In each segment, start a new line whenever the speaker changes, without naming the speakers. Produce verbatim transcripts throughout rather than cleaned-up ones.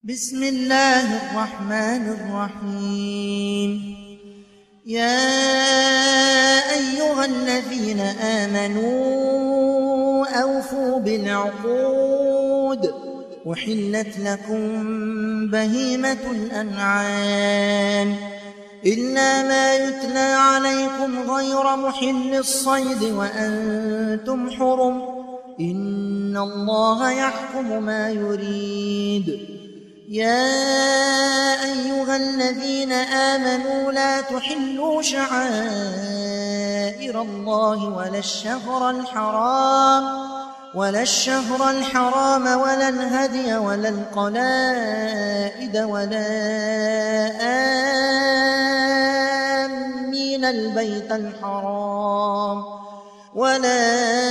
بسم الله الرحمن الرحيم. يا أيها الذين آمنوا أوفوا بالعقود أحلت لكم بهيمة الأنعام إلا ما يتلى عليكم غير محل الصيد وأنتم حرم إن الله يحكم ما يريد. يا أيها الذين آمنوا لا تحلوا شعائر الله ولا الشهر الحرام ولا الشهر الحرام ولا الهدي ولا القلائد ولا آمين البيت الحرام ولا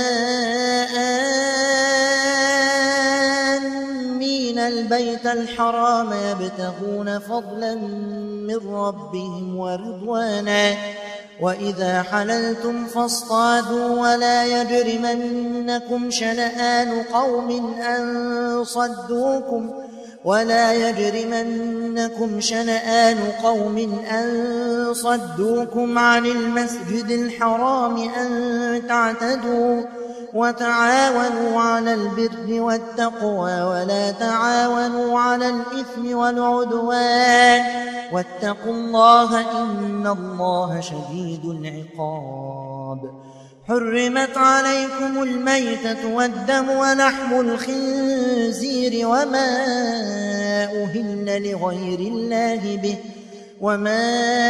آمين البيت الحرام يبتغون فضلا من ربهم ورضوانا وإذا حللتم فاصطادوا ولا يجرمنكم شنآن قوم أن صدوكم ولا يجرمنكم شنآن قوم أن صدوكم عن المسجد الحرام أن تعتدوا وتعاونوا على البر والتقوى ولا تعاونوا على الإثم والعدوان واتقوا الله إن الله شديد العقاب. حرمت عليكم الميتة والدم ولحم الخنزير وما أهل لغير الله به وما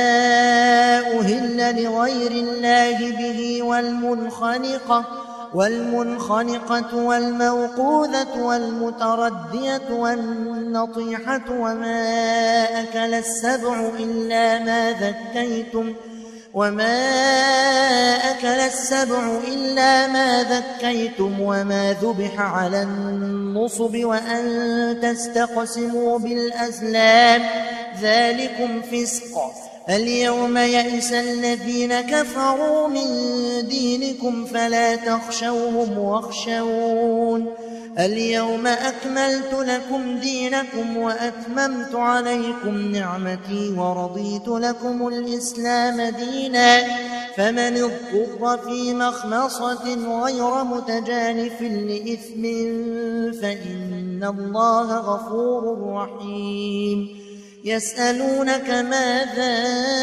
أهل لغير الله به والمنخنقة والمنخنقة والموقوذة والمتردية والنطيحة وما أكل السبع إلا ما ذكيتم وما أكل السبع إلا ما ذكيتم وما ذبح على النصب وأن تستقسموا بالأزلام ذلكم فسق. اليوم يئس الذين كفروا من دينكم فلا تخشوهم واخشون اليوم أكملت لكم دينكم وأتممت عليكم نعمتي ورضيت لكم الإسلام دينا فمن اضطر في مخمصة غير متجانف لإثم فإن الله غفور رحيم. يسألونك ماذا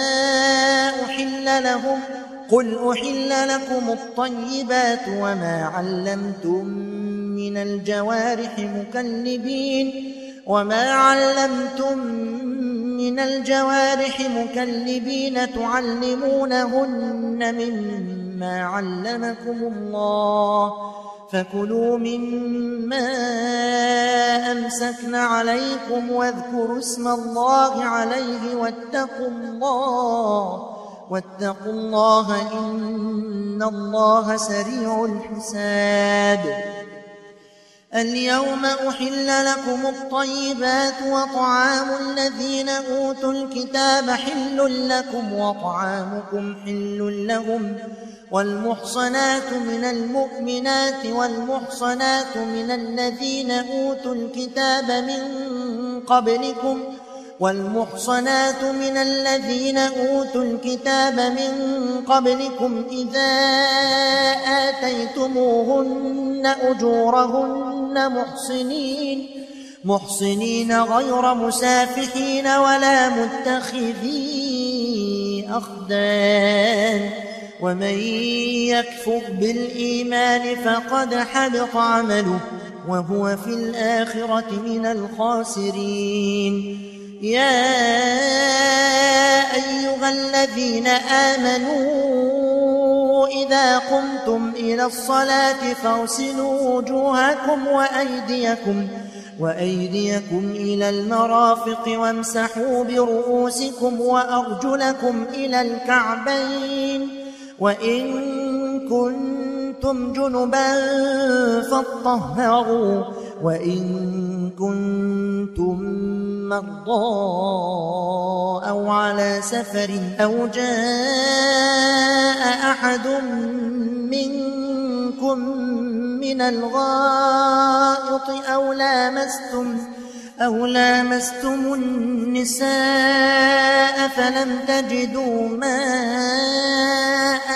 أحل لهم قل أحل لكم الطيبات وما علمتم من الجوارح مكلبين وما علمتم من الجوارح مكلبين تعلمونهن مما علمكم الله فكلوا مما أمسكن عليكم واذكروا اسم الله عليه واتقوا الله واتقوا الله إن الله سريع الحساب. اليوم أحل لكم الطيبات وطعام الذين أوتوا الكتاب حل لكم وطعامكم حل لهم والمحصنات من المؤمنات والمحصنات من الذين أوتوا الكتاب من قبلكم والمحصنات من الذين أوتوا الكتاب من قبلكم إذا آتيتموهن أجورهن محصنين محصنين غير مسافحين ولا متخذي أخدان ومن يكفر بالإيمان فقد حبط عمله وهو في الآخرة من الخاسرين. يا أيها الذين آمنوا إذا قمتم إلى الصلاة فاغسلوا وجوهكم وأيديكم وأيديكم إلى المرافق وامسحوا برؤوسكم وأرجلكم إلى الكعبين وإن كنتم جنبا فاطهروا وإن كنتم مرضى أو على سفر أو جاء أحد منكم من الغائط أو لامستم أو لامستم النساء فلم تجدوا ماء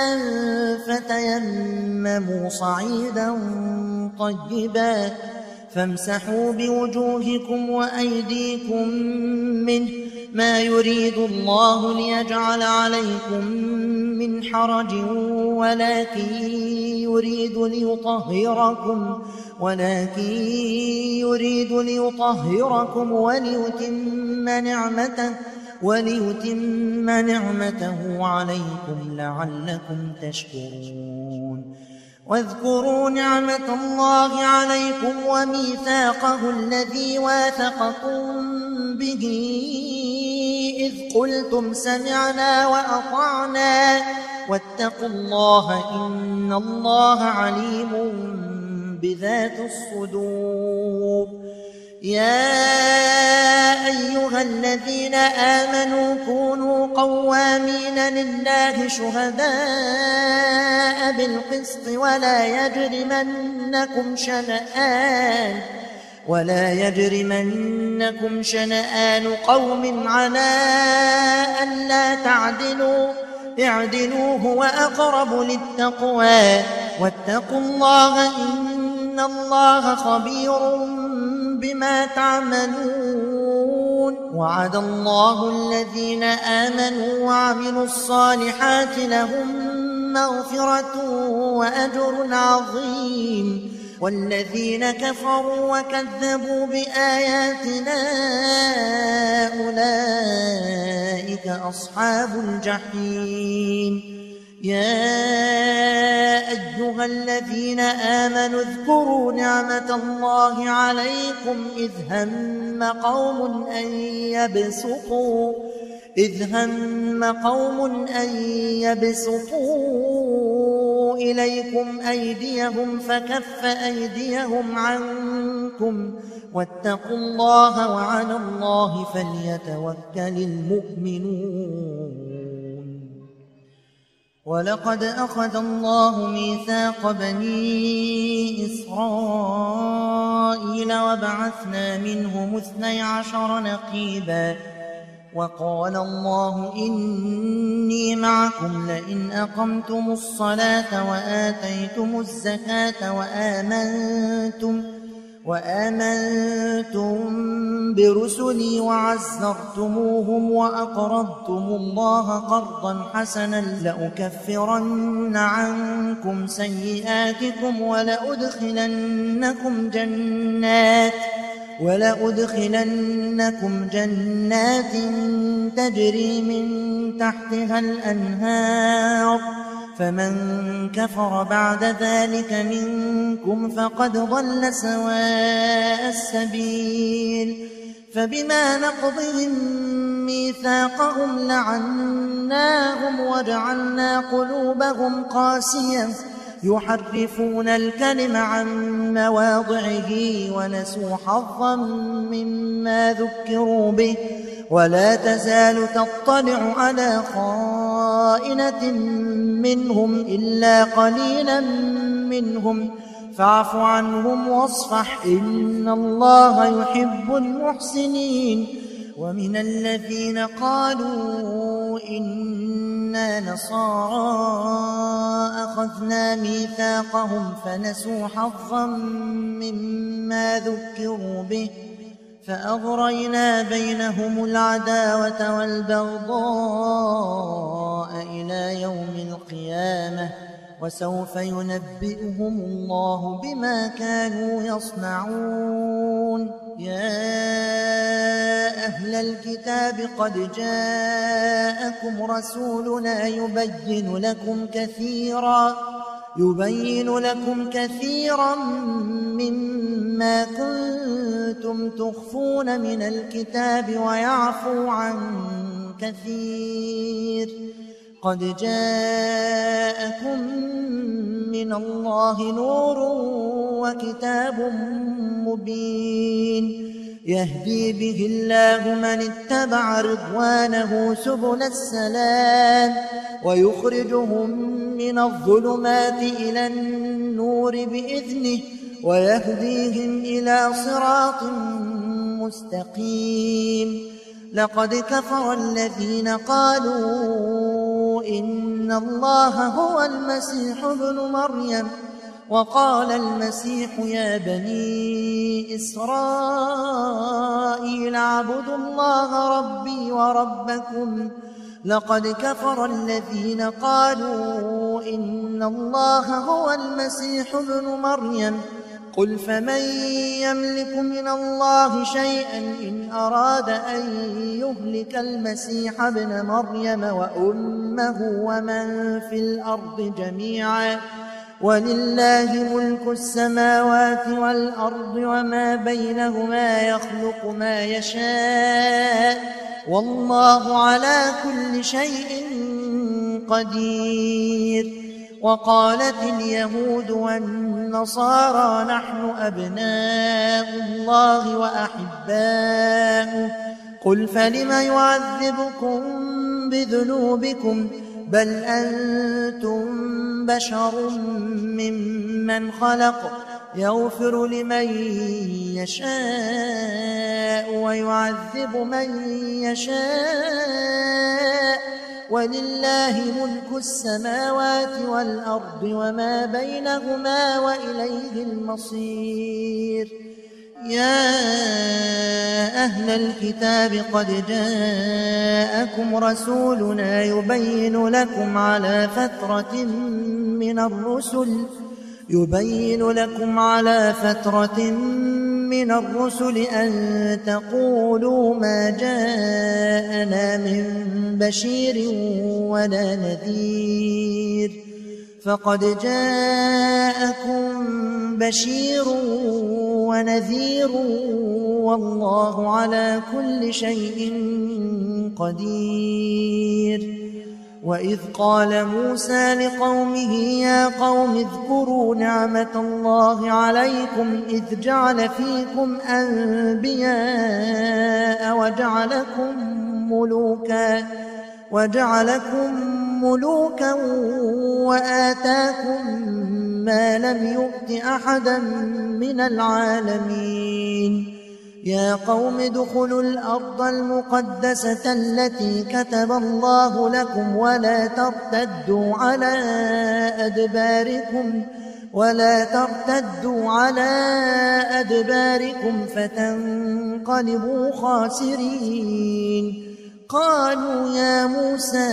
فتيمموا صعيدا طيبا فامسحوا بوجوهكم وأيديكم منه ما يريد الله ليجعل عليكم من حرج ولكن يريد ليطهركم ولكن يريد ليطهركم وليتم نعمته وليتم نعمته عليكم لعلكم تشكرون واذكروا نعمة الله عليكم وميثاقه الذي واثقكم به إذ قلتم سمعنا وأطعنا واتقوا الله إن الله عليم بذات الصدور يا أيها الذين آمنوا كونوا قوامين لله شهداء بالقسط ولا يجرمنكم شنآن ولا يجرمنكم شنآن قوم على ألا تعدلوا اعدلوا هو أقرب للتقوى واتقوا الله إن الله خبير بما تعملون وعد الله الذين آمنوا وعملوا الصالحات لهم مغفرة وأجر عظيم والذين كفروا وكذبوا بآياتنا أولئك أصحاب الجحيم يا أيها الذين آمنوا اذكروا نعمة الله عليكم إذ هم قوم أن يبسطوا إذ هم قوم أن يبسطوا إليكم أيديهم فكف أيديهم عنكم واتقوا الله وعلى الله فليتوكل المؤمنون ولقد أخذ الله ميثاق بني إسرائيل وبعثنا منهم اثني عشر نقيبا وقال الله إني معكم لئن أقمتم الصلاة وآتيتم الزكاة وآمنتم وآمنتم برسلي وعزرتموهم وأقرضتم الله قرضا حسنا لأكفرن عنكم سيئاتكم ولأدخلنكم جنات ولأدخلنكم جنات تجري من تحتها الأنهار فمن كفر بعد ذلك منكم فقد ضل سواء السبيل فبما نقضهم ميثاقهم لعناهم وجعلنا قلوبهم قاسية يحرفون الكلم عن مواضعه ونسوا حظا مما ذكروا به ولا تزال تطلع على خائنة منهم إلا قليلا منهم فاعف عنهم واصفح إن الله يحب المحسنين ومن الذين قالوا إنا نصارى أخذنا ميثاقهم فنسوا حظا مما ذكروا به فأغرينا بينهم العداوة والبغضاء إلى يوم القيامة وسوف ينبئهم الله بما كانوا يصنعون يا أهل الكتاب قد جاءكم رسولنا يبين لكم كثيرا يبين لكم كثيرا مما كنتم تخفون من الكتاب ويعفو عن كثير قد جاءكم من الله نور وكتاب مبين يهدي به الله من اتبع رضوانه سبل السلام ويخرجهم من الظلمات إلى النور بإذنه ويهديهم إلى صراط مستقيم. لقد كفر الذين قالوا إن الله هو المسيح ابن مريم وقال المسيح يا بني إسرائيل اعبدوا الله ربي وربكم لقد كفر الذين قالوا إن الله هو المسيح ابن مريم قل فمن يملك من الله شيئا إن أراد أن يهلك المسيح ابن مريم وأمه ومن في الأرض جميعا ولله ملك السماوات والأرض وما بينهما يخلق ما يشاء والله على كل شيء قدير. وقالت اليهود والنصارى نحن أبناء الله وأحباؤه قل فلم يعذبكم بذنوبكم بل أنتم بشر ممن خلق يغفر لمن يشاء ويعذب من يشاء ولله ملك السماوات والأرض وما بينهما وإليه المصير. يا أهل الكتاب قد جاءكم رسولنا يبين لكم على فترة من الرسل يبين لكم على فترة من الرسل أن تقولوا ما جاءنا من بشير ولا نذير فقد جاءكم بشير ونذير والله على كل شيء قدير. وإذ قال موسى لقومه يا قوم اذكروا نعمة الله عليكم إذ جعل فيكم أنبياء وجعلكم ملوكا وجعلكم ملوكا وآتاكم ما لم يؤت أحدا من العالمين. يا قوم ادخلوا الأرض المقدسة التي كتب الله لكم ولا ترتدوا على أدباركم ولا ترتدوا على أدباركم فتنقلبوا خاسرين. قالوا يا موسى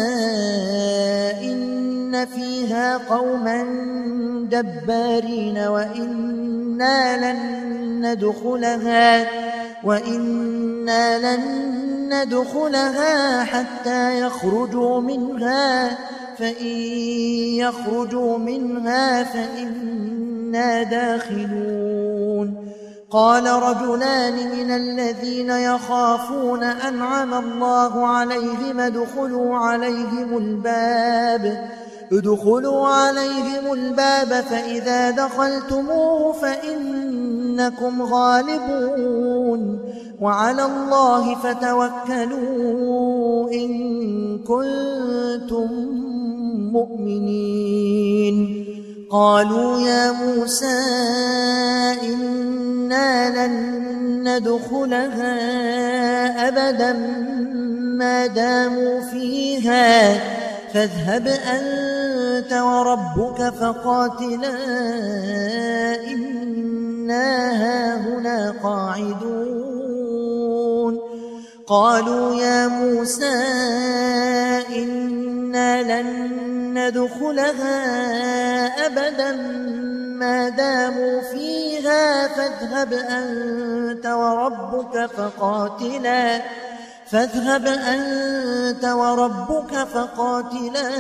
إن فيها قوما جبارين وإنا لن ندخلها وإنا لن ندخلها حتى يخرجوا منها فإن يخرجوا منها فإنا داخلون. قال رجلان من الذين يخافون أنعم الله عليهم ادخلوا عليهم الباب ادخلوا عليهم الباب فإذا دخلتموه فإنكم غالبون وعلى الله فتوكلوا إن كنتم مؤمنين. قالوا يا موسى إنا لن ندخلها أبدا ما داموا فيها فاذهب أنت وربك فقاتلا إنا هاهنا قاعدون. قالوا يا موسى إنا لن ندخلها أبدا ما داموا فيها فاذهب أنت وربك فقاتلا فاذهب أنت وربك فقاتلا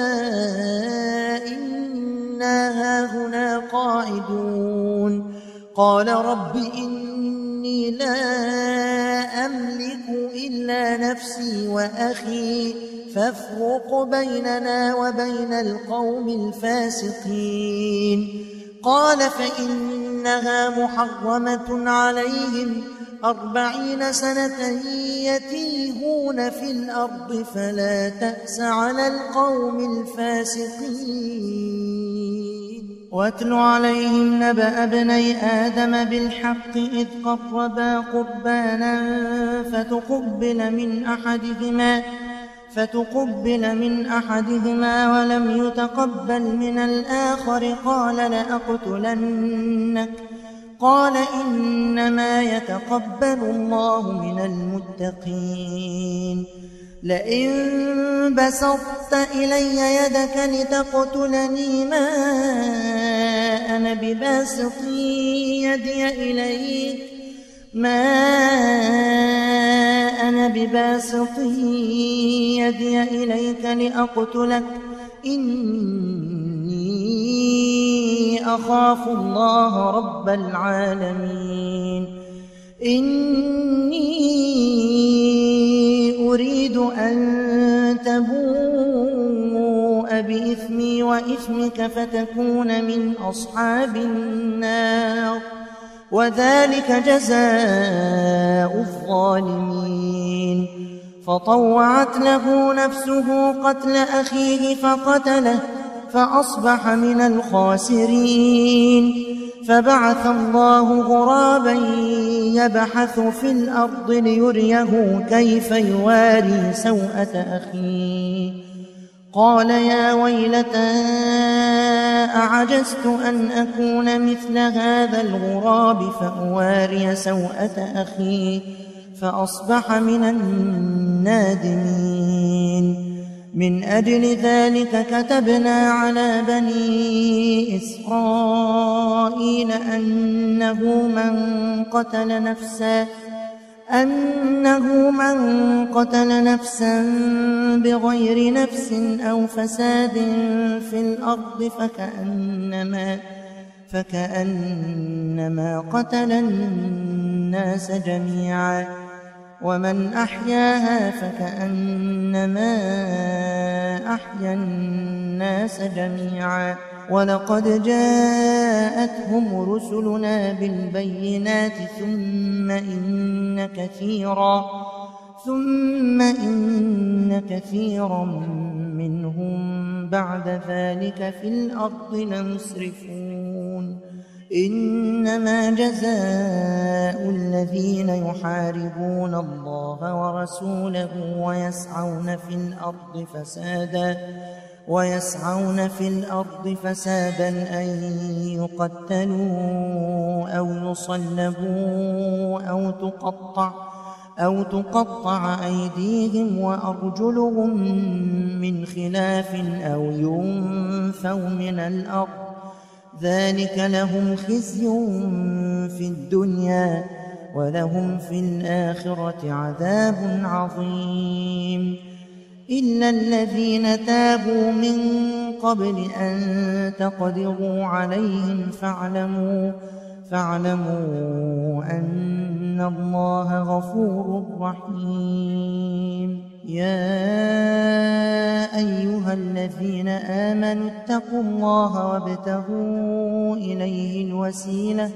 إنا هاهنا قاعدون. قال رب إني لا أملك إلا نفسي وأخي فافرق بيننا وبين القوم الفاسقين. قال فإنها محرمة عليهم أربعين سنة يتيهون في الأرض فلا تأس على القوم الفاسقين. واتل عليهم نبأ ابني آدم بالحق إذ قربا قربانا فتقبل من أحدهما فتقبل من أحدهما ولم يتقبل من الآخر قال لأقتلنك قال إنما يتقبل الله من المتقين لئن بسطت إلي يدك لتقتلني ما أنا بباسط يدي إليك ما أنا بباسط يدي إليك لأقتلك إني أخاف الله رب العالمين إني أريد أن تبوء بإثمي وإثمك فتكون من أصحاب النار وذلك جزاء الظالمين فطوعت له نفسه قتل أخيه فقتله فأصبح من الخاسرين فبعث الله غرابا يبحث في الأرض ليريه كيف يواري سوءة أخيه قال يا ويلتى أعجزت أن أكون مثل هذا الغراب فأواري سوءة أخي فأصبح من النادمين من أجل ذلك كتبنا على بني إسرائيل أنه من قتل نفسا أنه من قتل نفسا بغير نفس أو فساد في الأرض فكأنما فكأنما قتل الناس جميعا ومن أحياها فكأنما أحيا الناس جميعا ولقد جاءتهم رسلنا بالبينات ثم إن كثيرا ثم إن كثيرا منهم بعد ذلك في الأرض لمسرفون إنما جزاء الذين يحاربون الله ورسوله ويسعون في الأرض فسادا ويسعون في الأرض فسادا أن يقتلوا أو يصلبوا أو تقطع أو تقطع أيديهم وأرجلهم من خلاف أو ينفوا من الأرض ذلك لهم خزي في الدنيا ولهم في الآخرة عذاب عظيم إلا الذين تابوا من قبل أن تقدروا عليهم فاعلموا فاعلموا أن الله غفور رحيم يا أيها الذين آمنوا اتقوا الله وابتغوا إليه الوسيلة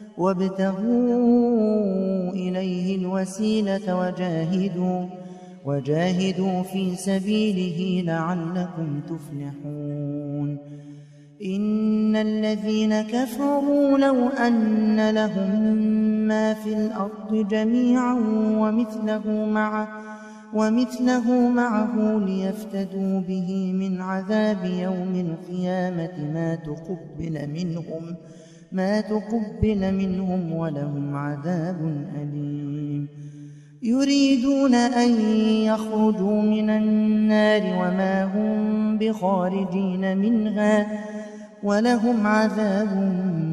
وابتغوا إليه الوسيلة وجاهدوا وجاهدوا في سبيله لعلكم تفلحون إن الذين كفروا لو أن لهم ما في الأرض جميعا ومثله معه ومثله معه ليفتدوا به من عذاب يوم القيامة ما تقبل منهم ما تقبل منهم ولهم عذاب أليم يريدون أن يخرجوا من النار وما هم بخارجين منها ولهم عذاب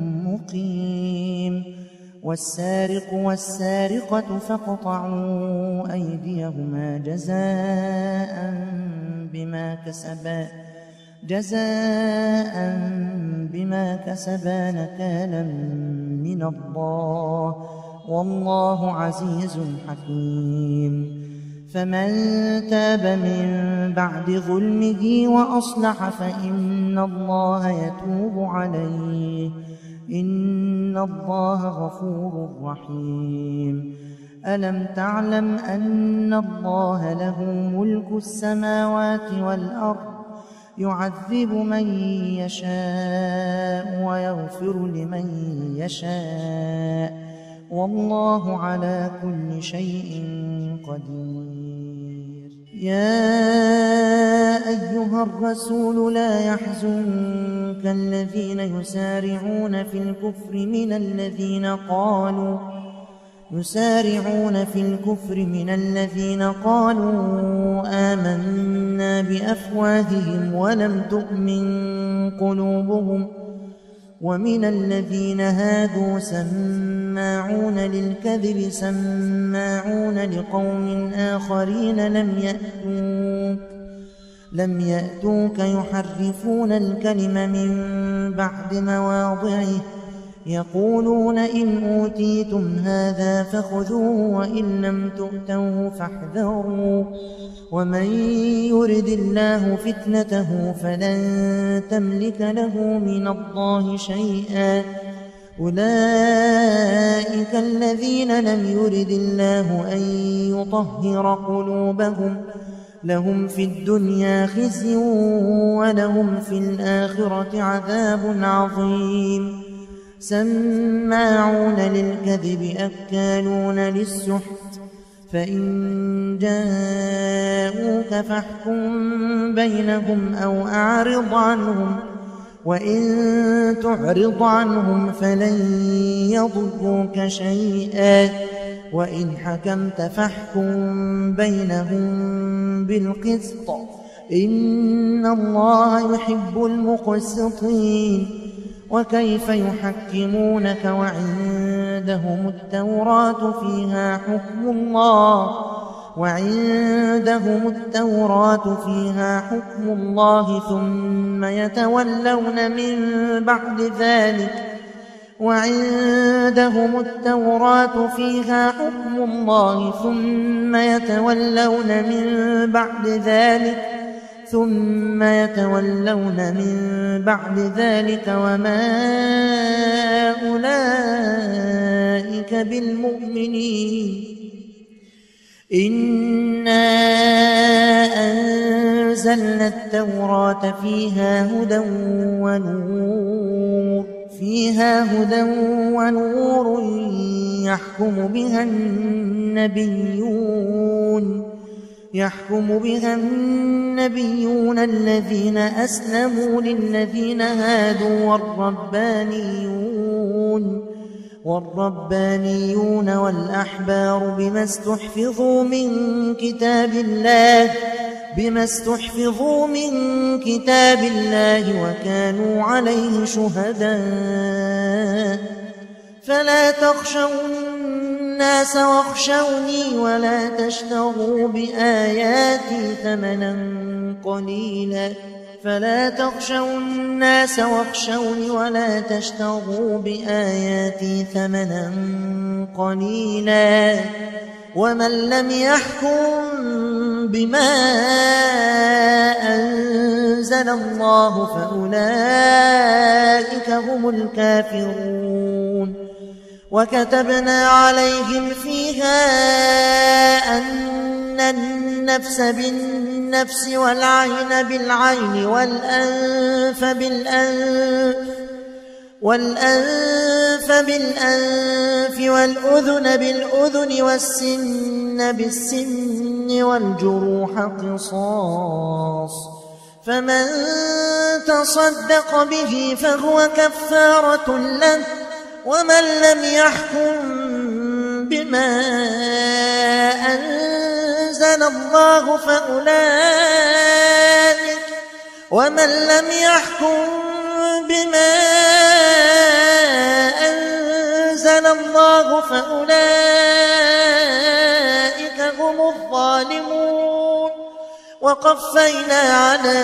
مقيم والسارق والسارقة فاقطعوا أيديهما جزاء بما كسبا جزاء بما كسبا نكالا من الله والله عزيز حكيم فمن تاب من بعد ظلمه وأصلح فإن الله يتوب عليه إن الله غفور رحيم ألم تعلم أن الله له ملك السماوات والأرض يعذب من يشاء ويغفر لمن يشاء والله على كل شيء قدير. يا أيها الرسول لا يحزنك الذين يسارعون في الكفر من الذين قالوا يسارعون في الكفر من الذين قالوا آمنا بأفواههم ولم تؤمن قلوبهم ومن الذين هادوا سماعون للكذب سماعون لقوم آخرين لم يأتوك لم يأتوك يحرفون الكلم من بعد مواضعه يقولون إن أوتيتم هذا فخذوه وإن لم تؤتوه فاحذروا ومن يرد الله فتنته فلن تملك له من الله شيئا أولئك الذين لم يرد الله أن يطهر قلوبهم لهم في الدنيا خزي ولهم في الآخرة عذاب عظيم. سماعون للكذب أكالون للسحت فإن جاءوك فاحكم بينهم أو أعرض عنهم وإن تعرض عنهم فلن يضروك شيئا وإن حكمت فاحكم بينهم بالقسط إن الله يحب المقسطين. وكيف يحكمونك وعندهم التوراة فيها حكم الله وعندهم التوراة فيها حكم الله ثم يتولون من بعد ذلك وعندهم التوراة فيها حكم الله ثم يتولون من بعد ذلك ثم يتولون من بعد ذلك وما أولئك بالمؤمنين. إنا أنزلنا التوراة فيها هدى ونور فيها هدى ونور يحكم بها النبيون يحكم بها النبيون الذين أسلموا للذين هادوا والربانيون والربانيون والأحبار بما استحفظوا من كتاب الله بما استحفظوا من كتاب الله وكانوا عليه شهداء فلا تخشوا الناس واخشوني ولا تشتروا بآياتي ثمنا قليلا فلا تخشوا الناس واخشوني ولا تشتروا بآياتي ثمنا قليلا ومن لم يحكم بما أنزل الله فأولئك هم الكافرون. وكتبنا عليهم فيها أن النفس بالنفس والعين بالعين والأنف بالأنف والأنف بالأنف والأذن بالأذن والسن بالسن والجروح قصاص فمن تصدق به فهو كفارة له ومن لم يحكم بما أنزل الله فأولئك ومن لم يحكم بما أنزل الله فأولئك هم الظالمون. وقفينا على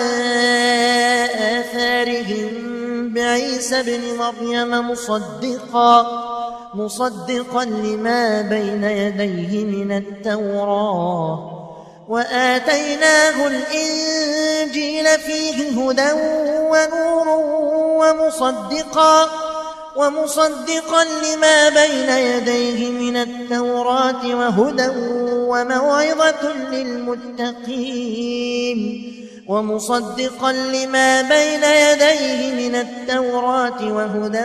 آثارهم بعيسى بن مريم مصدقا مصدقا لما بين يديه من التوراة وآتيناه الإنجيل فيه هدى ونور ومصدقا ومصدقا لما بين يديه من التوراة وهدى وموعظة للمتقين. ومصدقا لما بين يديه من التوراة وهدى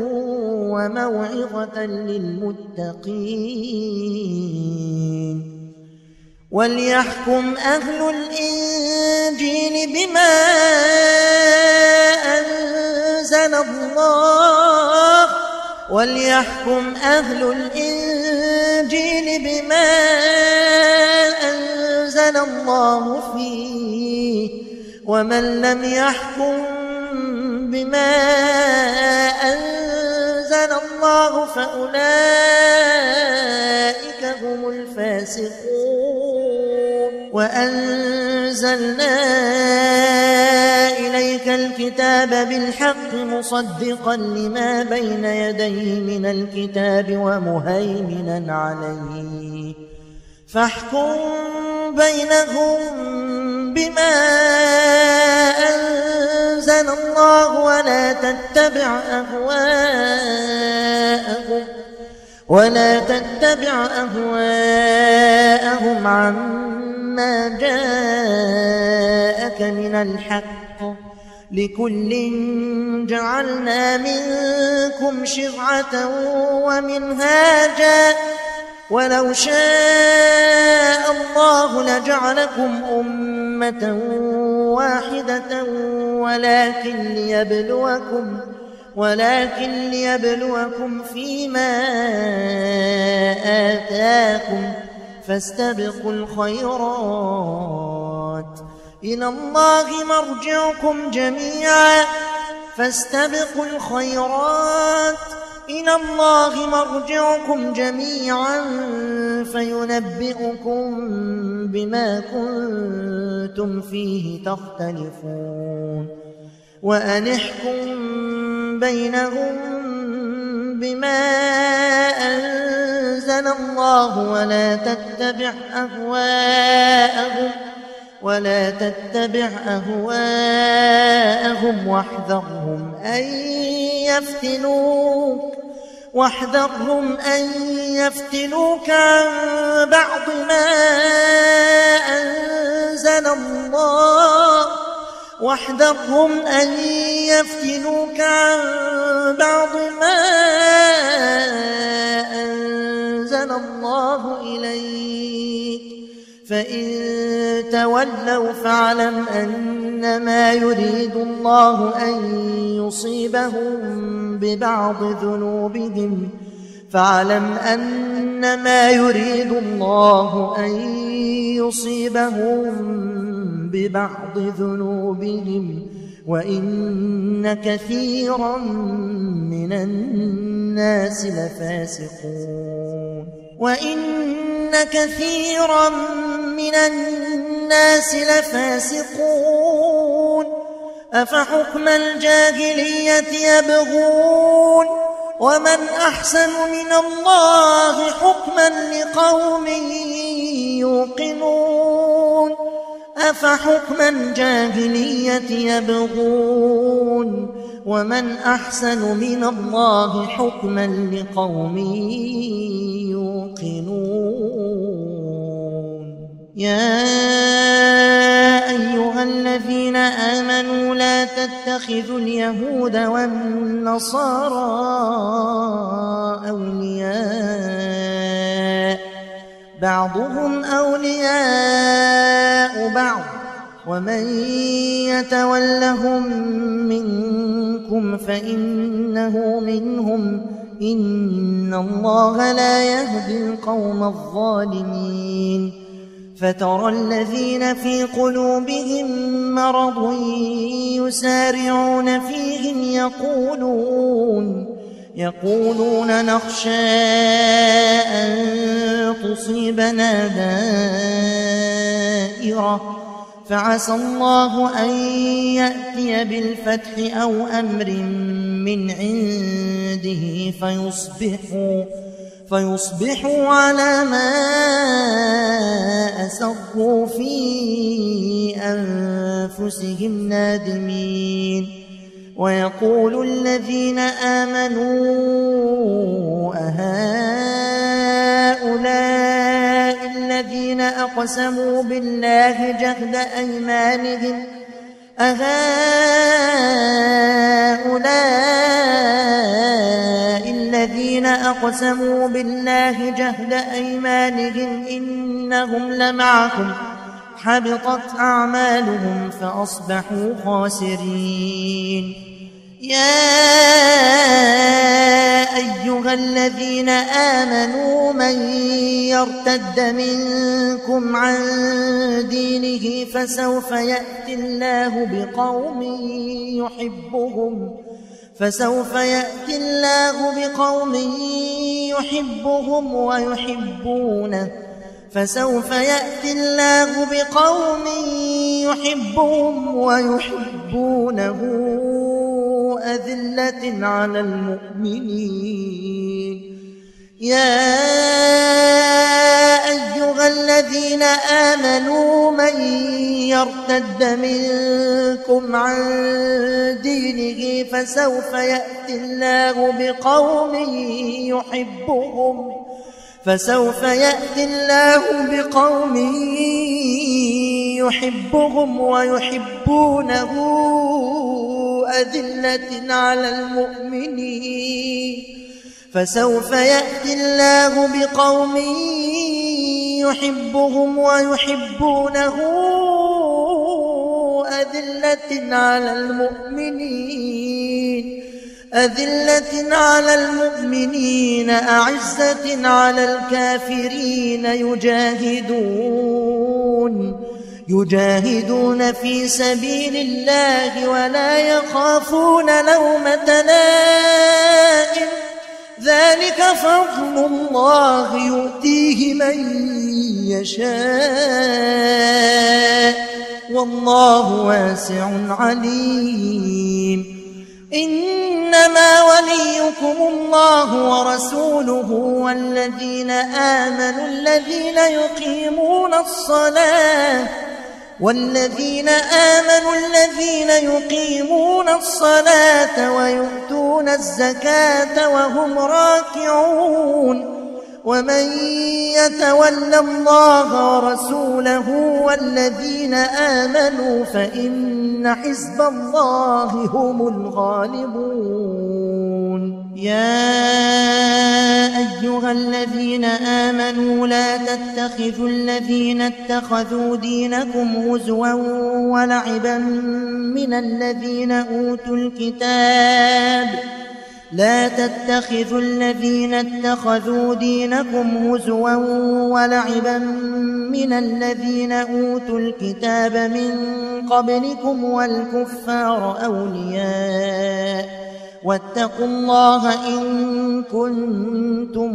وموعظة للمتقين وليحكم أهل الإنجيل بما أنزل الله وليحكم أهل الإنجيل بما أنزل الله فيه ومن لم يحكم بما أنزل الله فأولئك هم الفاسقون وأنزلنا إليك الكتاب بالحق مصدقا لما بين يديه من الكتاب ومهيمنا عليه فاحكم بينهم بما أنزل الله ولا تتبع أهواءهم ولا تتبع أهواءهم عما جاءك من الحق لكل جعلنا منكم شرعة ومنهاجا ولو شاء الله لجعلكم أمة واحدة ولكن ليبلوكم ولكن ليبلوكم فيما آتاكم فاستبقوا الخيرات إلى الله مرجعكم جميعا فاستبقوا الخيرات إلى الله مرجعكم جميعا فينبئكم بما كنتم فيه تختلفون وأن احكم بينهم بما أنزل الله ولا تتبع أهواءهم ولا تتبع أهواءهم واحذرهم أن يفتنوك واحذرهم أن يفتنوك عن بعض ما أنزل الله واحذرهم أن يفتنوك عن بعض ما أنزل الله إليك فإن تولوا فاعلم أنما يريد الله أن يصيبهم ببعض ذنوبهم فاعلم أنما يريد الله أن يصيبهم ببعض ذنوبهم وإن كثيرا من الناس لفاسقون وإن كثيرا من الناس لفاسقون أفحكم الجاهلية يبغون ومن أحسن من الله حكما لقوم يوقنون أفحكم الجاهلية يبغون ومن أحسن من الله حكما لقوم يوقنون يا أيها الذين آمنوا لا تتخذوا اليهود والنصارى أولياء بعضهم أولياء بعض ومن يتولهم منكم فإنه منهم إن الله لا يهدي القوم الظالمين فترى الذين في قلوبهم مرض يسارعون فيهم يقولون يقولون نخشى أن تصيبنا دائرة فعسى الله أن يأتي بالفتح أو أمر من عنده فيصبحوا فيصبحوا على ما أسروا في أنفسهم نادمين ويقول الذين آمنوا أهؤلاء الذين أقسموا بالله جهد أيمانهم أهؤلاء الذين أقسموا بالله جهد أيمانهم إنهم لمعكم حبطت أعمالهم فأصبحوا خاسرين. يا أيها الذين آمنوا من يرتد منكم عن دينه فسوف يأتي الله بقوم يحبهم فسوف يأتي الله بقوم يحبهم ويحبونه فسوف يأتي الله بقوم يحبهم ويحبونه أذلة على المؤمنين. يا أيها الذين آمنوا من يرتد منكم عن دينه فسوف يأتي الله بقوم يحبهم فسوف يأتي الله بقوم يحبهم ويحبونه أذلة على المؤمنين فسوف يأتي الله بقوم يحبهم ويحبونه أذلة على المؤمنين أذلة على المؤمنين أعزة على الكافرين يجاهدون يجاهدون في سبيل الله ولا يخافون لومة لائم ذلك فضل الله يؤتيه من يشاء والله واسع عليم. إنما وليكم الله ورسوله والذين آمنوا الذين يقيمون الصلاة والذين آمنوا الذين يقيمون الصلاة ويؤتون الزكاة وهم راكعون ومن يتول الله ورسوله والذين آمنوا فإن حزب الله هم الغالبون. يا أيها الذين آمنوا لا تتخذوا الذين اتخذوا دينكم هزوا ولعبا من الذين أوتوا الكتاب لا تتخذوا الذين اتخذوا دينكم هزوا ولعبا من الذين أوتوا الكتاب من قبلكم والكفار أولياء واتقوا الله إن كنتم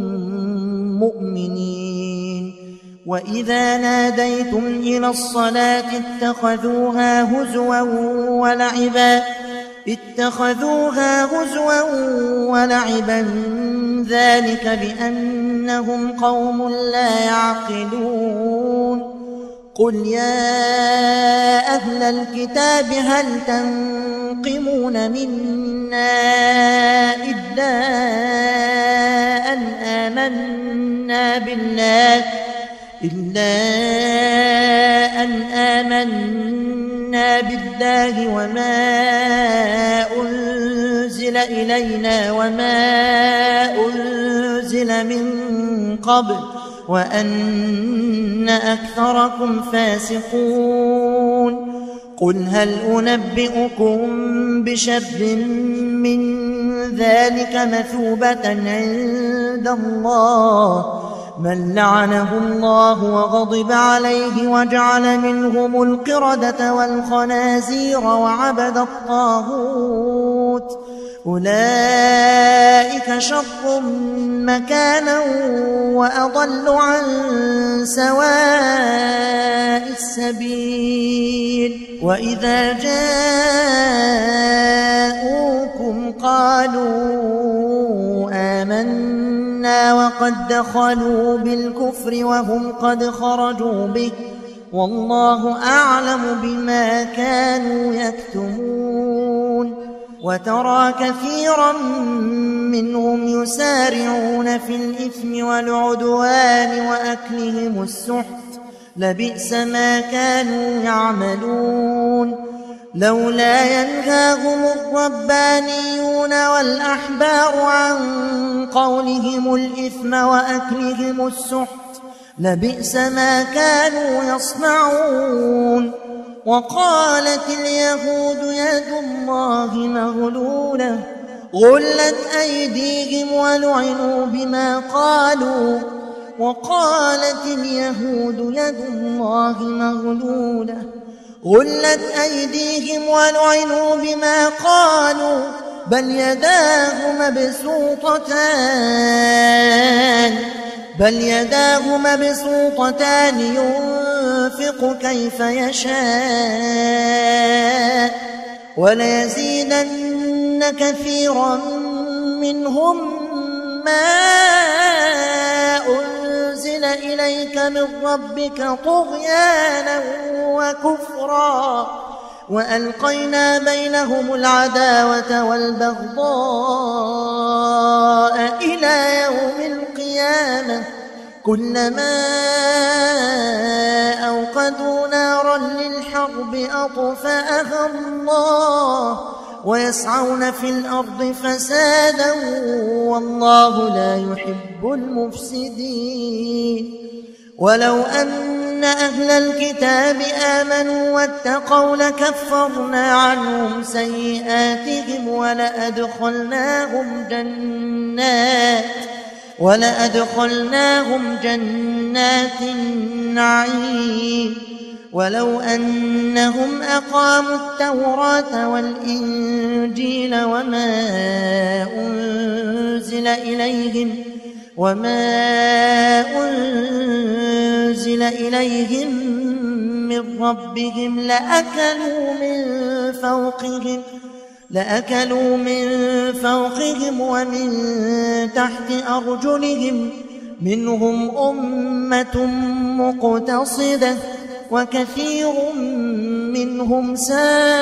مؤمنين. وإذا ناديتم إلى الصلاة اتخذوها هزوا ولعبا اتخذوها هزوا ولعبا ذلك بأنهم قوم لا يعقلون. قل يا أهل الكتاب هل تنقمون منا إلا أن آمنا بالله إلا أن آمنا بالله وما أنزل إلينا وما أنزل من قبل وأن أكثركم فاسقون. قل هل أنبئكم بشر من ذلك مثوبة عند الله من لعنه الله وغضب عليه وجعل منهم القردة والخنازير وعبد الطاغوت أولئك شر مكانا وأضل عن سواء السبيل. وإذا جاءوكم قالوا آمنا وقد دخلوا بالكفر وهم قد خرجوا به والله أعلم بما كانوا يكتمون. وترى كثيرا منهم يسارعون في الإثم والعدوان وأكلهم السحت لبئس ما كانوا يعملون لولا ينهاهم الربانيون والأحبار عن قولهم الإثم وأكلهم السحت لبئس ما كانوا يصنعون وقالت اليهود يد الله مغلولة غلت أيديهم ولعنوا بما قالوا وقالت اليهود يد الله مغلولة غلت أيديهم ولعنوا بما قالوا بل يداه مبسوطتان بل يداه مبسوطتان ينفق كيف يشاء وليزيدن كثيرا منهم ما أنزل إليك من ربك طغيانا وكفرا وألقينا بينهم العداوة والبغضاء إلى يوم القيامة كلما أوقدوا نارا للحرب أطفأها الله ويسعون في الأرض فسادا والله لا يحب المفسدين ولو أن أهل الكتاب آمنوا واتقوا لكفرنا عنهم سيئاتهم ولأدخلناهم جنات ولأدخلناهم جنات النعيم ولو أنهم أقاموا التوراة والإنجيل وما أنزل إليهم وما أنزل إليهم من ربهم لأكلوا من فوقهم لأكلوا من فوقهم ومن تحت أرجلهم منهم أمة مقتصدة وكثير منهم ساء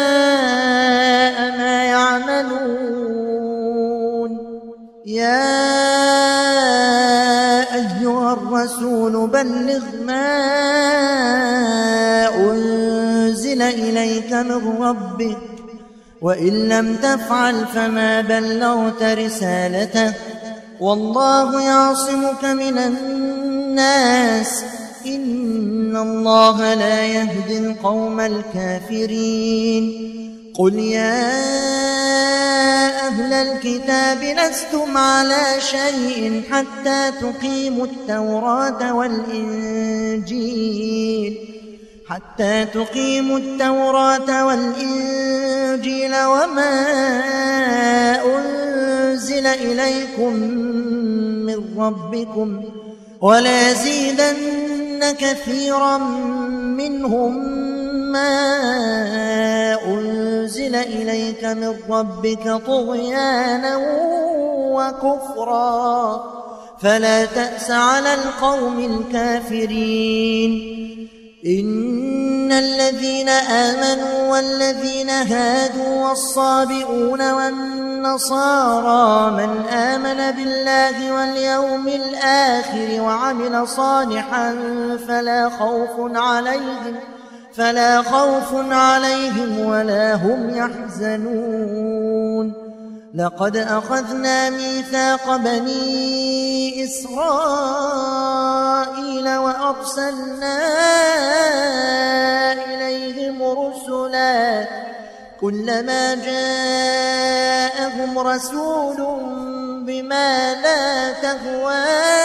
ما يعملون يا أيها الرسول بلغ ما أنزل إليك من ربك وإن لم تفعل فما بلغت رسالته والله يعصمك من الناس إن الله لا يهدي القوم الكافرين قل يا أهل الكتاب لستم على شيء حتى تقيموا التوراة والإنجيل حتى تقيموا التوراة والإنجيل وما أنزل إليكم من ربكم وليزيدن كثيرا منهم ما أنزل إليك من ربك طغيانا وكفرا فلا تأس على القوم الكافرين إن الذين آمنوا والذين هادوا والصابئون والنصارى من آمن بالله واليوم الآخر وعمل صالحا فلا خوف عليهم فلا خوف عليهم ولا هم يحزنون لقد أخذنا ميثاق بني إسرائيل وأرسلنا إليهم رسلا كلما جاءهم رسول بما لا تهوى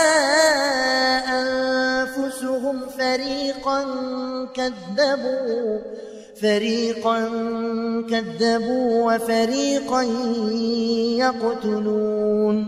أنفسهم فريقا كذبوا فريقا كذبوا وفريقا يقتلون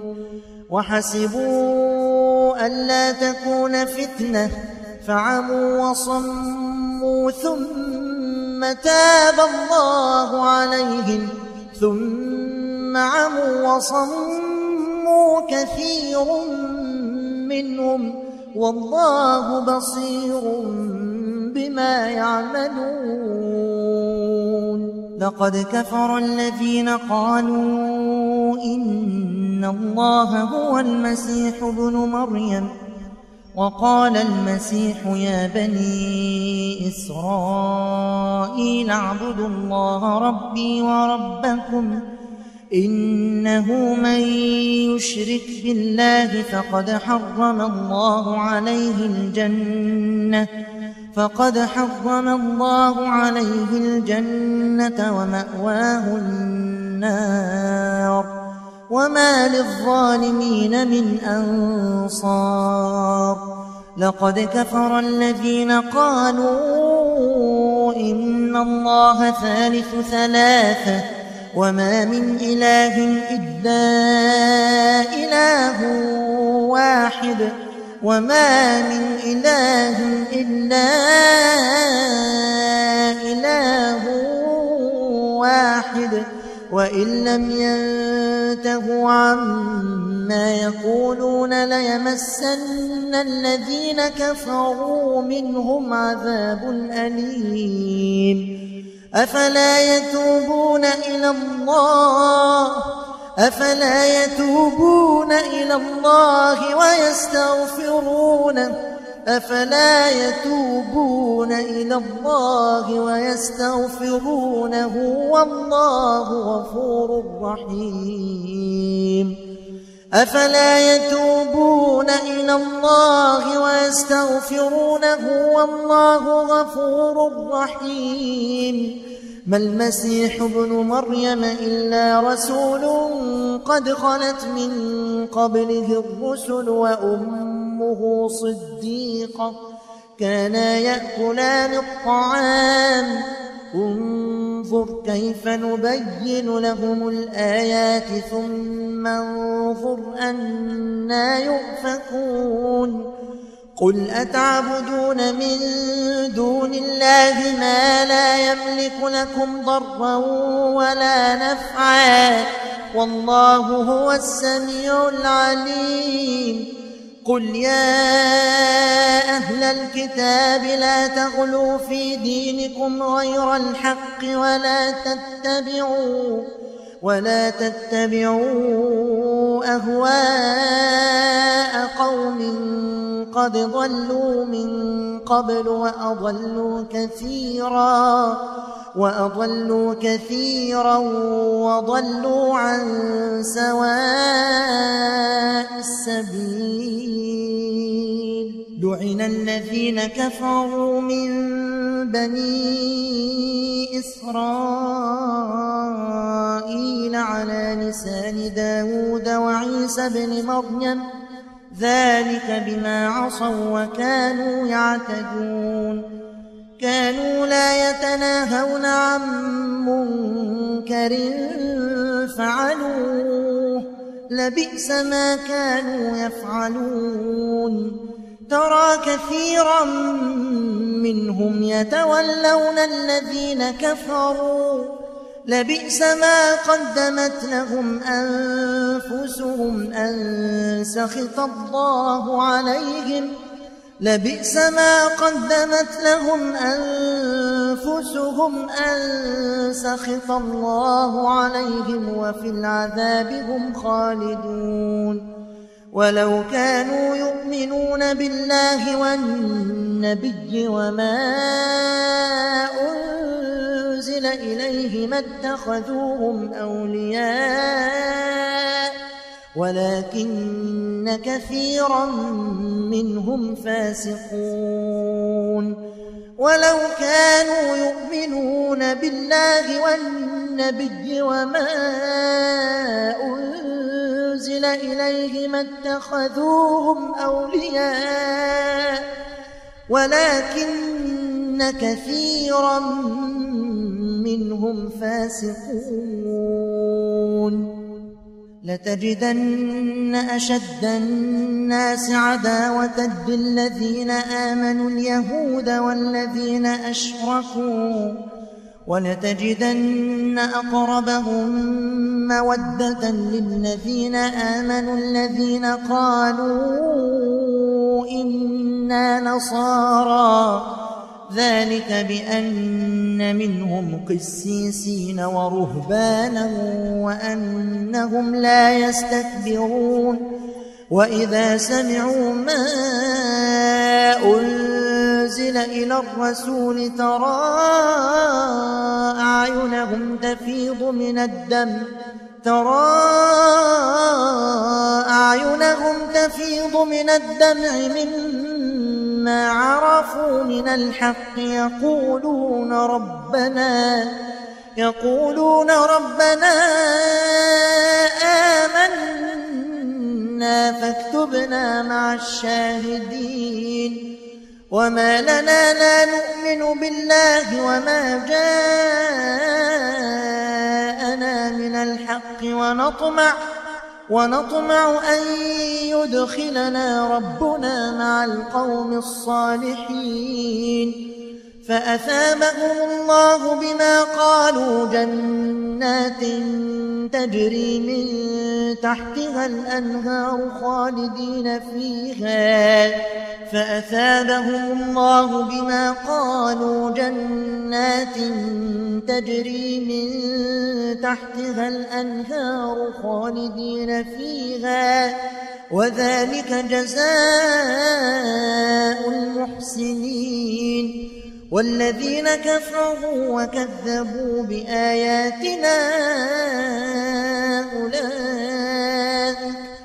وحسبوا ألا تكون فتنة فعموا وصموا ثم تاب الله عليهم ثم عموا وصموا كثير منهم والله بصير بما يعملون لقد كفر الذين قالوا إن الله هو المسيح ابن مريم وقال المسيح يا بني إسرائيل اعبدوا الله ربي وربكم إنه من يشرك بالله فقد حرم الله عليه الجنة فقد حرم الله عليه الجنة ومأواه النار وما للظالمين من أنصار لقد كفر الذين قالوا إن الله ثالث ثلاثة وما من إله إلا إله واحد وما من إله إلا إله واحد وإن لم ينتهوا عما يقولون ليمسن الذين كفروا منهم عذاب أليم أفلا يتوبون إلى الله أفلا يتوبون إلى الله ويستغفرونه أفلا يتوبون إلى الله ويستغفرونه والله غفور رحيم أفلا يتوبون إلى الله ويستغفرونه والله غفور رحيم ما المسيح ابن مريم إلا رسول قد خلت من قبله الرسل وأمه صديقة كانا يأكلان الطعام انظر كيف نبين لهم الآيات ثم انظر أنى يؤفكون قل أتعبدون من دون الله ما لا يملك لكم ضرا ولا نفعا والله هو السميع العليم قل يا أهل الكتاب لا تغلوا في دينكم غير الحق ولا تتبعوا ولا تتبعوا أهواء قوم قد ضلوا من قبل وأضلوا كثيرا وأضلوا كثيرا وضلوا عن سواء السبيل لعن الذين كفروا من بني إسرائيل على لسان داود وعيسى بن مريم ذلك بما عصوا وكانوا يعتدون كانوا لا يتناهون عن منكر فعلوه لبئس ما كانوا يفعلون ترى كثيرا منهم يتولون الذين كفروا لبئس ما قدمت لهم أنفسهم أن سخط الله عليهم لبئس ما قدمت لهم أنفسهم أن سخط الله عليهم وفي العذاب هم خالدون ولو كانوا يؤمنون بالله والنبي وما أنزل إليه ما اتخذوهم أولياء ولكن كثيرا منهم فاسقون ولو كانوا يؤمنون بالله والنبي وما أنزل إليه ما اتخذوهم أولياء ولكن كثيرا منهم فاسقون لتجدن أشد الناس عداوة للذين آمنوا اليهود والذين أشركوا ولتجدن أقربهم مودة للذين آمنوا الذين قالوا إنا نصارى ذلك بأن منهم قسيسين ورهبانا وأنهم لا يستكبرون وإذا سمعوا ما أنزل إلى الرسول ترى أعينهم تفيض من الدم ترى أعينهم تفيض من الدمع مما عرفوا من الحق يقولون ربنا يقولون ربنا آمنا فاكتبنا مع الشاهدين وما لنا لا نؤمن بالله وما جاءنا من الحق ونطمع ونطمع أن يدخلنا ربنا مع القوم الصالحين فأثابهم الله بما قالوا جنات تجري من تحتها الأنهار خالدين فيها فأثابهم الله بما قالوا جنات تجري من تحتها الأنهار خالدين فيها وذلك جزاء المحسنين والذين كفروا وكذبوا بآياتنا أولئك,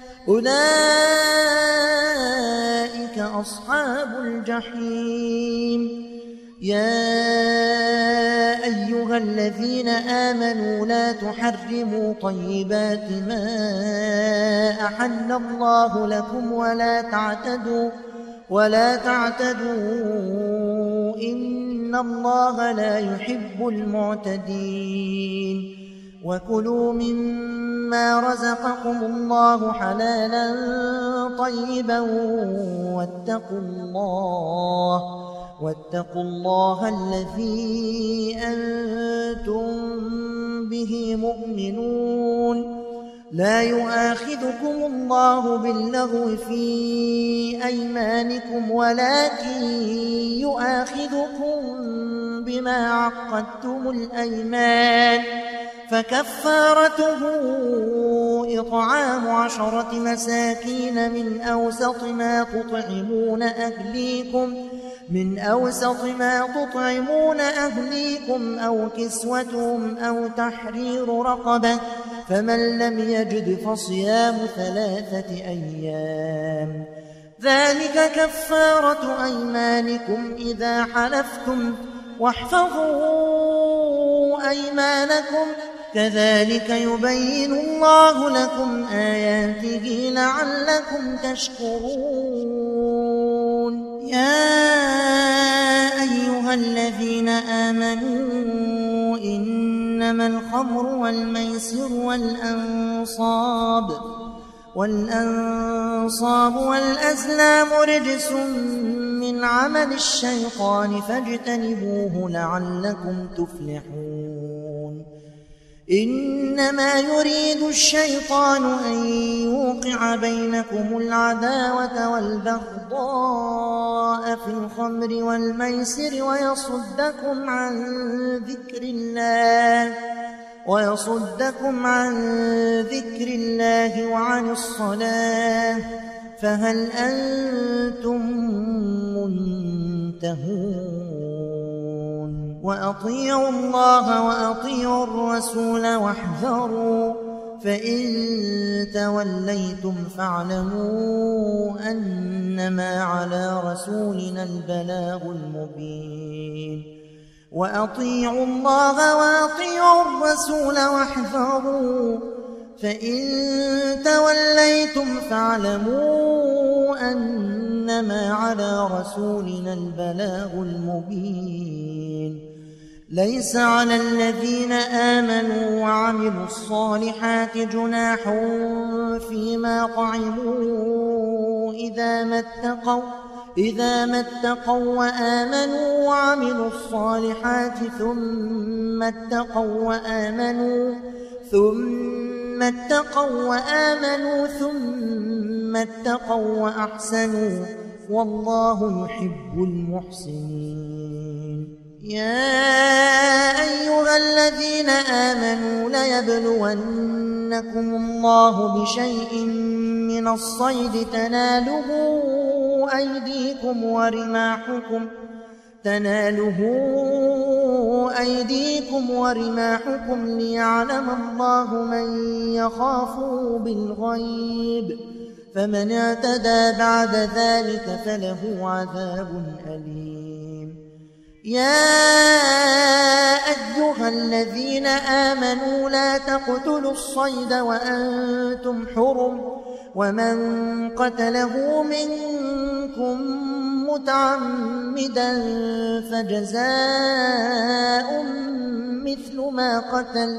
أولئك أصحاب الجحيم يا أيها الذين آمنوا لا تحرموا طيبات ما أحل الله لكم ولا تعتدوا ولا تعتدوا إن الله لا يحب المعتدين وكلوا مما رزقكم الله حلالا طيبا واتقوا الله واتقوا الله الذي أنتم به مؤمنون لا يؤاخذكم الله باللغو في أيمانكم ولكن يؤاخذكم بما عقدتم الأيمان فكفارته إطعام عشرة مساكين من أوسط ما تطعمون أهليكم من أوسط ما تطعمون أهليكم أو كسوتهم أو تحرير رقبة فمن لم يجد فصيام ثلاثة أيام ذلك كفارة أيمانكم إذا حلفتم واحفظوا أيمانكم كذلك يبين الله لكم آياته لعلكم تشكرون يا أيها الذين آمنوا إنما الخمر والميسر والأنصاب والأنصاب والأزلام رجس من عمل الشيطان فاجتنبوه لعلكم تفلحون إنما يريد الشيطان أن يوقع بينكم العداوة والبغضاء في الخمر والميسر ويصدكم عن ذكر الله ويصدكم عن ذكر الله وعن الصلاة فهل أنتم منتهون وأطيعوا الله وأطيعوا الرسول واحذروا فإن توليتم فاعلموا أنما على رسولنا البلاغ المبين وأطيعوا الله وأطيعوا الرسول واحذروا فإن توليتم فاعلموا أنما على رسولنا البلاغ المبين ليس على الذين آمنوا وعملوا الصالحات جناح فيما طعموا إذا ما اتقوا إذا ما اتقوا وآمنوا وعملوا الصالحات ثم اتقوا وآمنوا ثم اتقوا وآمنوا ثم اتقوا وأحسنوا والله يحب المحسنين يا أيها الذين آمنوا ليبلونكم الله بشيء من الصيد تناله أيديكم ورماحكم تناله أيديكم ورماحكم ليعلم الله من يخافه بالغيب فمن اعتدى بعد ذلك فله عذاب أليم. يا أيها الذين آمنوا لا تقتلوا الصيد وأنتم حرم ومن قتله منكم متعمدا فجزاء مثل ما قتل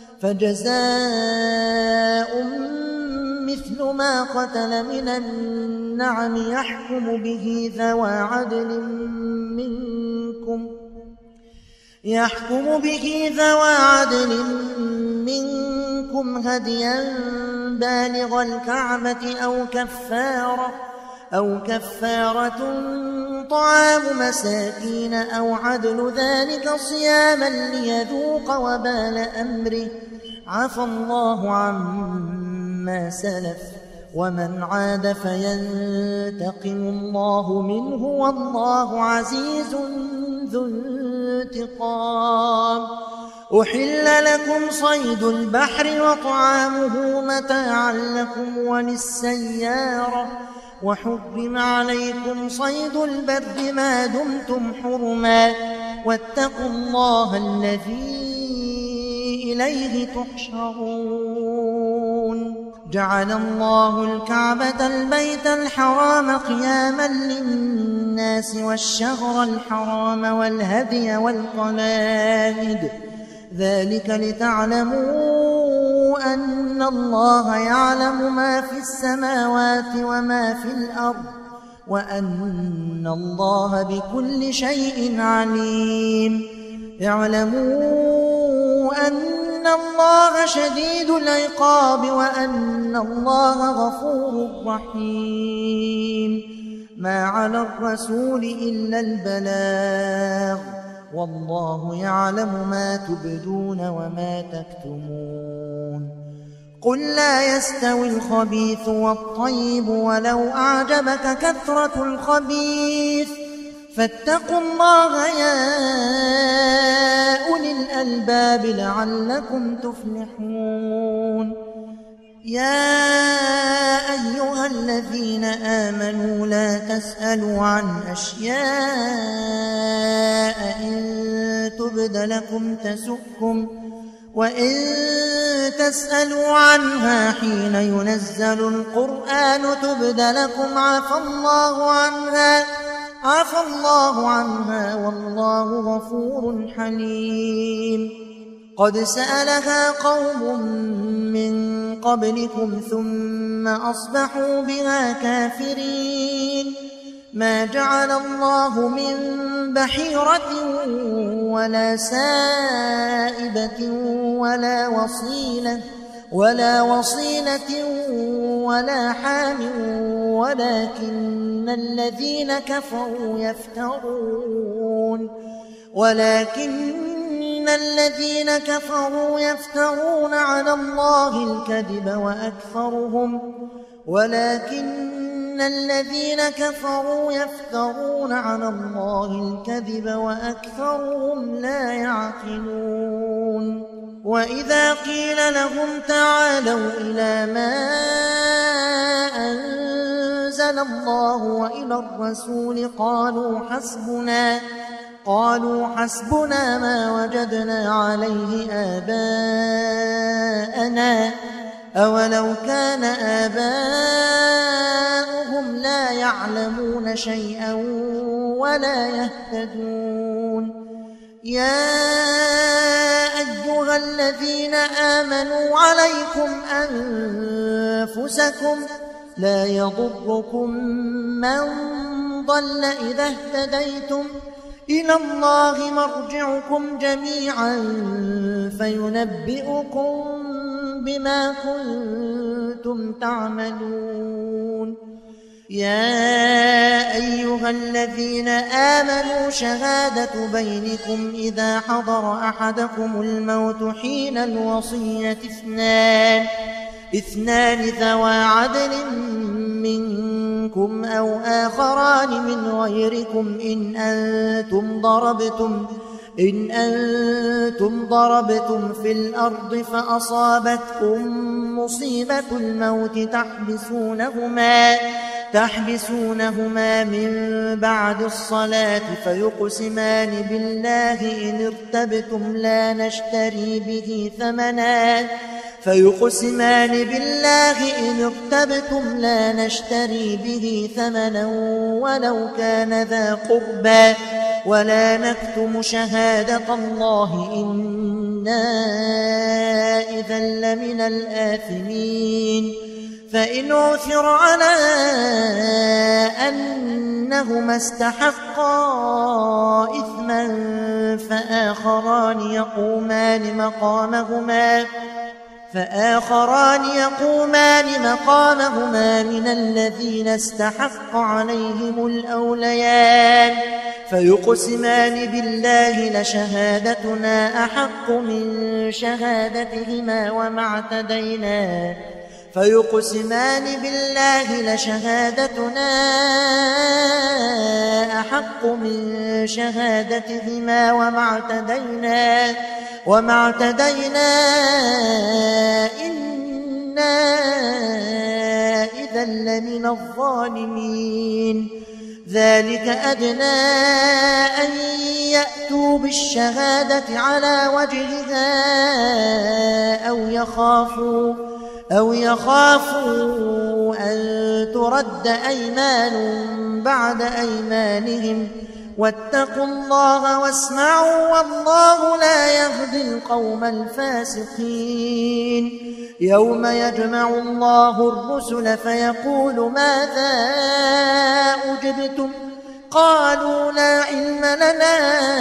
فجزاء مثل ما قتل من النعم يحكم به ذوى عدل منكم يحكم به ذوى عدل منكم هديا بالغ الكعبة أو كفارة أو كفارة طعام مساكين أو عدل ذلك صياما ليذوق وبال أمره عفى الله عما سلف ومن عاد فينتقم الله منه والله عزيز ذو انتقام. أحل لكم صيد البحر وطعامه متاعا لكم وللسيارة وحرم عليكم صيد البر ما دمتم حرما واتقوا الله الذي إليه تحشرون. جعل الله الكعبة البيت الحرام قياما للناس والشهر الحرام والهدي والقلائد ذلك لتعلموا أن الله يعلم ما في السماوات وما في الأرض وأن الله بكل شيء عليم. اعلموا أن الله شديد العقاب وأن الله غفور رحيم. ما على الرسول إلا البلاغ والله يعلم ما تبدون وما تكتمون. قل لا يستوي الخبيث والطيب ولو أعجبك كثرة الخبيث فاتقوا الله يا أولي الألباب لعلكم تفلحون. يا أيها الذين آمنوا لا تسألوا عن أشياء إن تبد لكم تسؤكم وإن تسألوا عنها حين ينزل القرآن تبد لكم عفى الله عنها عفى الله عنها والله غفور حليم. قد سألها قوم من قبلكم ثم أصبحوا بها كافرين. ما جعل الله من بحيرة ولا سائبة ولا وصيلة ولا وصيلة ولا حام ولكن الذين كفروا يفترون ولكن الذين كفروا يفترون على الله الكذب وأكثرهم ولكن الذين كفروا يفترون على الله الكذب وأكثرهم لا يعقلون. وإذا قيل لهم تعالوا إلى ما أنزل الله وإلى الرسول قالوا حسبنا قالوا حسبنا ما وجدنا عليه آباءنا أولو كان آباؤهم لا يعلمون شيئا ولا يهتدون. يا أيها الذين آمنوا عليكم أنفسكم لا يضركم من ضل إذا اهتديتم إلى الله مرجعكم جميعا فينبئكم بما كنتم تعملون. يا أيها الذين آمنوا شهادة بينكم إذا حضر أحدكم الموت حين الوصية اثنان اثنان ذوى عدل منكم أو آخران من غيركم إن أنتم ضربتم إن أنتم ضربتم في الأرض فأصابتكم مصيبة الموت تحبسونهما تحبسونهما من بعد الصلاة فيقسمان بالله إن ارتبتم لا نشتري به ثمنا فيقسمان بالله إن ارتبتم لا نشتري به ثمنا ولو كان ذا قربى ولا نكتم شهادة الله إنا إذا لمن الآثمين فإن عثر على أنهما استحقا إثما فآخران يقومان مقامهما فآخران يقومان مقامهما من الذين استحق عليهم الأوليان فيقسمان بالله لشهادتنا أحق من شهادتهما وما اعتدينا فيقسمان بالله لشهادتنا أحق من شهادتهما وما اعتدينا وما اعتدينا إنا إذا لمن الظالمين ذلك أدنى أن يأتوا بالشهادة على وجهها أو يخافوا أو يخافوا أن ترد أيمان بعد أيمانهم واتقوا الله واسمعوا والله لا يهدي القوم الفاسقين يوم يجمع الله الرسل فيقول ماذا أجبتم قالوا لا علم لنا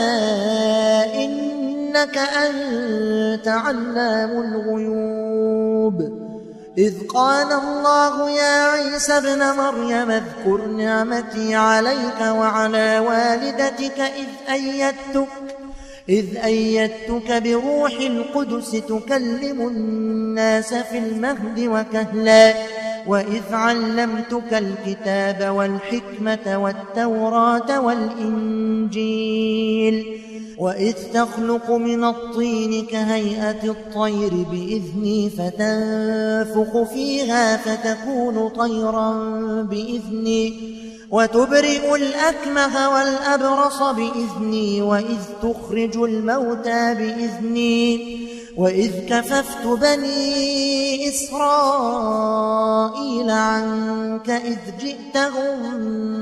إنك أنت علام الغيوب إذ قال الله يا عيسى ابن مريم اذكر نعمتي عليك وعلى والدتك إذ أيدتك إذ أيدتك بروح القدس تكلم الناس في المهد وكهلا وإذ علمتك الكتاب والحكمة والتوراة والإنجيل وإذ تخلق من الطين كهيئة الطير بإذني فتنفخ فيها فتكون طيرا بإذني وتبرئ الأكمه والأبرص بإذني وإذ تخرج الموتى بإذني وإذ كففت بني إسرائيل عنك إذ جئتهم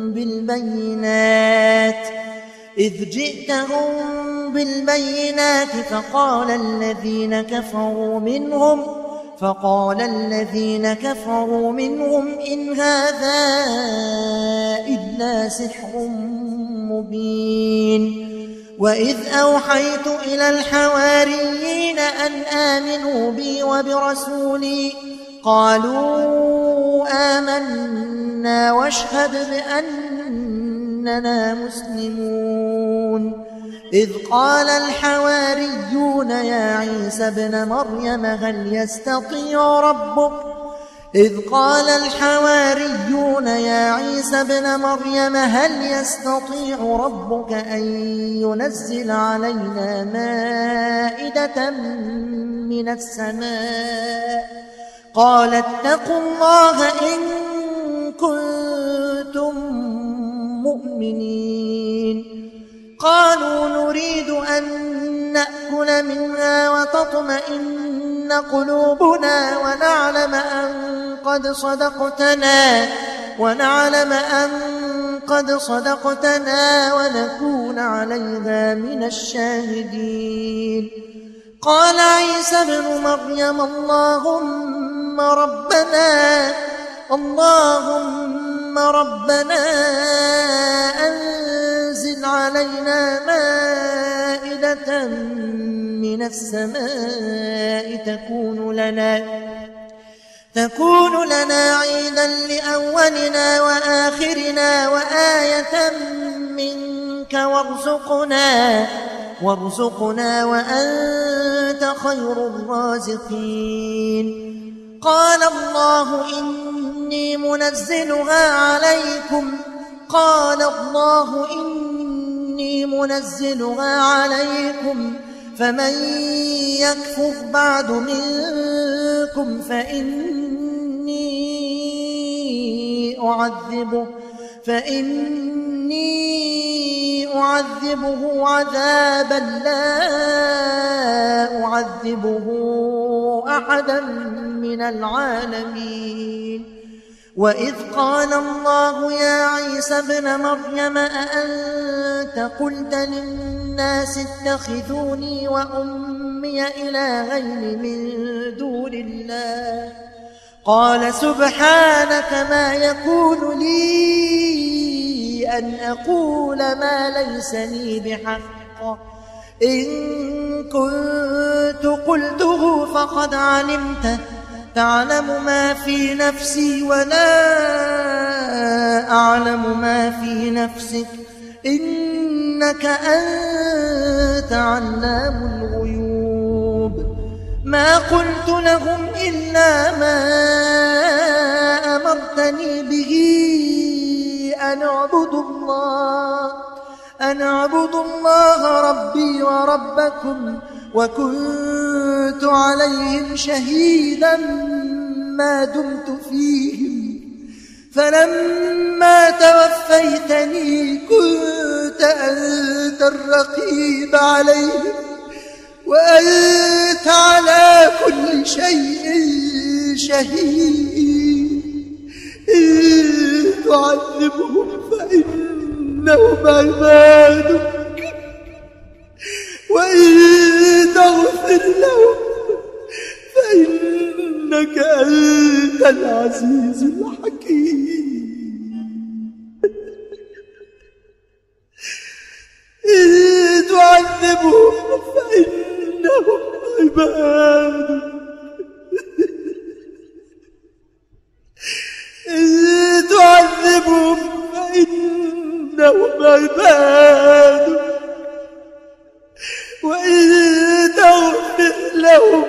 بالبينات إذ جئتهم بالبينات فقال الذين كفروا منهم فقال الذين كفروا منهم إن هذا إلا سحر مبين وإذ أوحيت إلى الحواريين أن آمنوا بي وبرسولي قالوا آمنا واشهد بأننا مسلمون إذ قال الحواريون يا عيسى ابن مريم هل يستطيع ربك إذ قال الحواريون يا عيسى ابن مريم هل يستطيع ربك أن ينزل علينا مائدة من السماء قال اتقوا الله إن كنتم مؤمنين قالوا نريد أن نأكل منها وتطمئن قلوبنا ونعلم أن قد صدقتنا ونعلم أن قد صدقتنا ونكون عليها من الشاهدين قال عيسى ابن مريم اللهم ربنا اللهم ربنا أنزل علينا مائدة من السماء تكون لنا تكون لنا عيدا لأولنا وآخرنا وآية منك وارزقنا وارزقنا وأنت خير الرازقين. قال الله إني منزلها عليكم قال الله إني منزلها عليكم فمن يكفر بعد منكم فإني أعذبه فإني أعذبه عذابا لا أعذبه أحدا من العالمين. وإذ قال الله يا عيسى ابن مريم أأنت قلت للناس اتخذوني وأمي إلهين من دون الله قال سبحانك ما يكون لي أن أقول ما ليس لي بحق إن كنت قلته فقد علمته تعلم ما في نفسي ولا أعلم ما في نفسك إنك أنت علام الغيوب. ما قلت لهم إلا ما أمرتني به أن اعبدوا الله أن اعبدوا الله ربي وربكم وكنت عليهم شهيدا ما دمت فيهم فلما توفيتني كنت أنت الرقيب عليهم وأنت على كل شيء شهيد. إن تعذبهم فإنهم عبادك وإن تغفر لهم فإنك أنت العزيز الحكيم. إن تعذبهم فإنهم عبادك إن تعذبهم فإنهم عبادك وإن تغفر لهم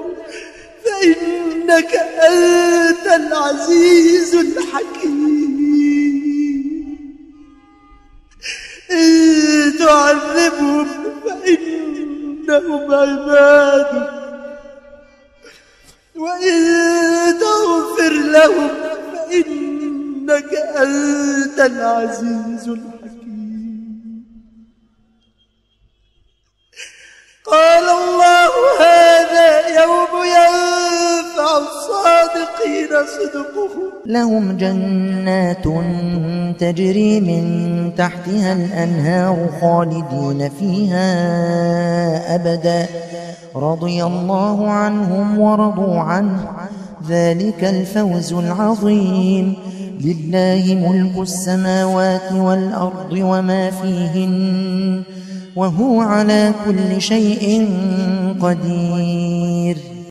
فإنك أنت العزيز الحكيم. إن تعذبهم فإنهم عبادك وإن تغفر لهم فإنك أنت العزيز الحكيم. قال الله هذا يوم ينفع الصادقين صدقهم لهم جنات تجري من تحتها الأنهار خالدين فيها أبدا رضي الله عنهم ورضوا عنه ذلك الفوز العظيم. لله ملك السماوات والأرض وما فيهن وهو على كل شيء قدير.